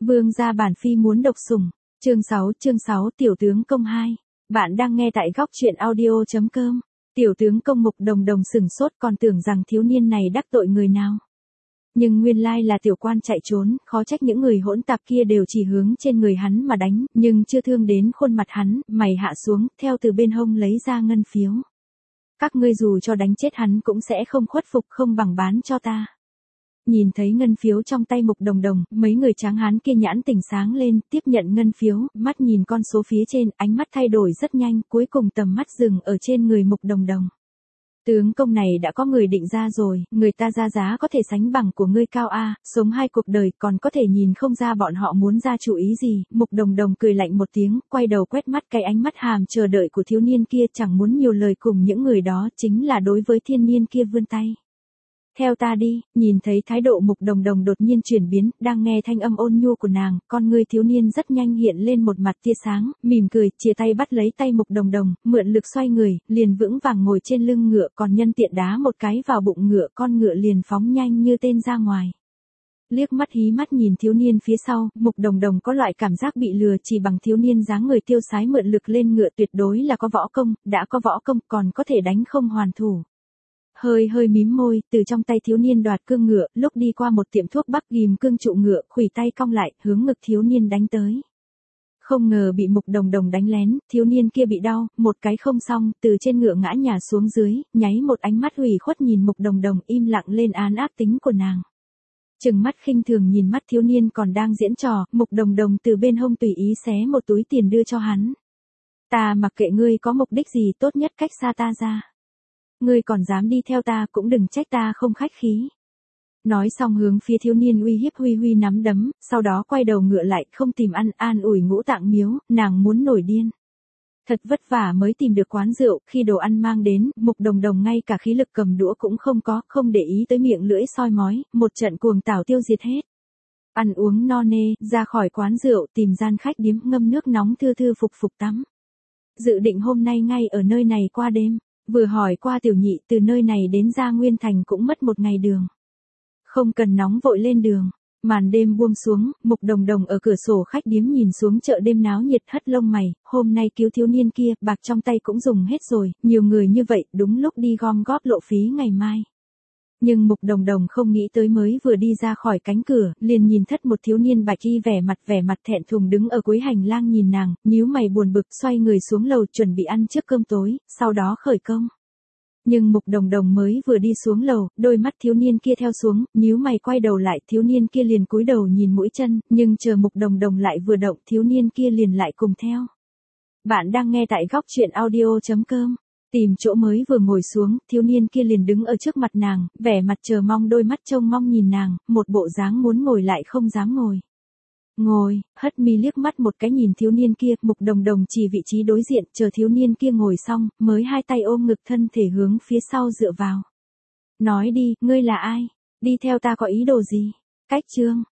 Vương gia bản phi muốn độc sủng. Chương 6 Tiểu tướng công 2. Bạn đang nghe tại góc truyện audio.com. Tiểu tướng công Mục Đồng Đồng sửng sốt còn tưởng rằng thiếu niên này đắc tội người nào. Nhưng nguyên lai là tiểu quan chạy trốn, khó trách những người hỗn tạp kia đều chỉ hướng trên người hắn mà đánh, nhưng chưa thương đến khuôn mặt hắn, mày hạ xuống, theo từ bên hông lấy ra ngân phiếu. Các ngươi dù cho đánh chết hắn cũng sẽ không khuất phục, không bằng bán cho ta. Nhìn thấy ngân phiếu trong tay Mục Đồng Đồng, mấy người tráng hán kia nhãn tỉnh sáng lên, tiếp nhận ngân phiếu, mắt nhìn con số phía trên, ánh mắt thay đổi rất nhanh, cuối cùng tầm mắt dừng ở trên người Mục Đồng Đồng. Tướng công này đã có người định ra rồi, người ta ra giá có thể sánh bằng của ngươi cao a, sống 2 cuộc đời còn có thể nhìn không ra bọn họ muốn ra chủ ý gì. Mục Đồng Đồng cười lạnh một tiếng, quay đầu quét mắt cái ánh mắt hàm chờ đợi của thiếu niên kia, chẳng muốn nhiều lời cùng những người đó, chính là đối với thiên niên kia vươn tay. Theo ta đi. Nhìn thấy thái độ Mục Đồng Đồng đột nhiên chuyển biến, đang nghe thanh âm ôn nhu của nàng, con ngươi thiếu niên rất nhanh hiện lên một mặt tia sáng, mỉm cười, chia tay bắt lấy tay Mục Đồng Đồng, mượn lực xoay người, liền vững vàng ngồi trên lưng ngựa, còn nhân tiện đá một cái vào bụng ngựa, con ngựa liền phóng nhanh như tên ra ngoài. Liếc mắt hí mắt nhìn thiếu niên phía sau, Mục Đồng Đồng có loại cảm giác bị lừa, chỉ bằng thiếu niên dáng người tiêu sái mượn lực lên ngựa tuyệt đối là có võ công, đã có võ công còn có thể đánh không hoàn thủ. Hơi mím môi, từ trong tay thiếu niên đoạt cương ngựa, lúc đi qua một tiệm thuốc bắc ghim cương trụ ngựa, khuỷu tay cong lại, hướng ngực thiếu niên đánh tới. Không ngờ bị Mục Đồng Đồng đánh lén, thiếu niên kia bị đau, một cái không xong, từ trên ngựa ngã nhào xuống dưới, nháy một ánh mắt ủy khuất nhìn Mục Đồng Đồng, im lặng lên án ác tính của nàng. Chừng mắt khinh thường nhìn mắt thiếu niên còn đang diễn trò, Mục Đồng Đồng từ bên hông tùy ý xé một túi tiền đưa cho hắn. Ta mặc kệ ngươi có mục đích gì, tốt nhất cách xa ta ra. Ngươi còn dám đi theo ta cũng đừng trách ta không khách khí. Nói xong hướng phía thiếu niên uy hiếp huy nắm đấm, sau đó quay đầu ngựa lại, không tìm ăn, an ủi Ngũ Tạng Miếu, nàng muốn nổi điên. Thật vất vả mới tìm được quán rượu, khi đồ ăn mang đến, Mục Đồng Đồng ngay cả khí lực cầm đũa cũng không có, không để ý tới miệng lưỡi soi mói, một trận cuồng tảo tiêu diệt hết. Ăn uống no nê, ra khỏi quán rượu, tìm gian khách điếm ngâm nước nóng thư phục tắm. Dự định hôm nay ngay ở nơi này qua đêm. Vừa hỏi qua tiểu nhị, từ nơi này đến Gia Nguyên Thành cũng mất 1 ngày đường. Không cần nóng vội lên đường. Màn đêm buông xuống, Mục Đồng Đồng ở cửa sổ khách điếm nhìn xuống chợ đêm náo nhiệt, hất lông mày, hôm nay cứu thiếu niên kia, bạc trong tay cũng dùng hết rồi, nhiều người như vậy, đúng lúc đi gom góp lộ phí ngày mai. Nhưng Mục Đồng Đồng không nghĩ tới mới vừa đi ra khỏi cánh cửa, liền nhìn thất một thiếu niên bạch y vẻ mặt thẹn thùng đứng ở cuối hành lang nhìn nàng, nhíu mày buồn bực, xoay người xuống lầu chuẩn bị ăn trước cơm tối, sau đó khởi công. Nhưng Mục Đồng Đồng mới vừa đi xuống lầu, đôi mắt thiếu niên kia theo xuống, nhíu mày quay đầu lại, thiếu niên kia liền cúi đầu nhìn mũi chân, nhưng chờ Mục Đồng Đồng lại vừa động, thiếu niên kia liền lại cùng theo. Bạn đang nghe tại góc truyện audio.com. Tìm chỗ mới vừa ngồi xuống, thiếu niên kia liền đứng ở trước mặt nàng, vẻ mặt chờ mong, đôi mắt trông mong nhìn nàng, một bộ dáng muốn ngồi lại không dám ngồi. Ngồi, hất mi liếc mắt một cái nhìn thiếu niên kia, Mục Đồng Đồng chỉ vị trí đối diện, chờ thiếu niên kia ngồi xong, mới hai tay ôm ngực thân thể hướng phía sau dựa vào. Nói đi, ngươi là ai? Đi theo ta có ý đồ gì? Cách chương.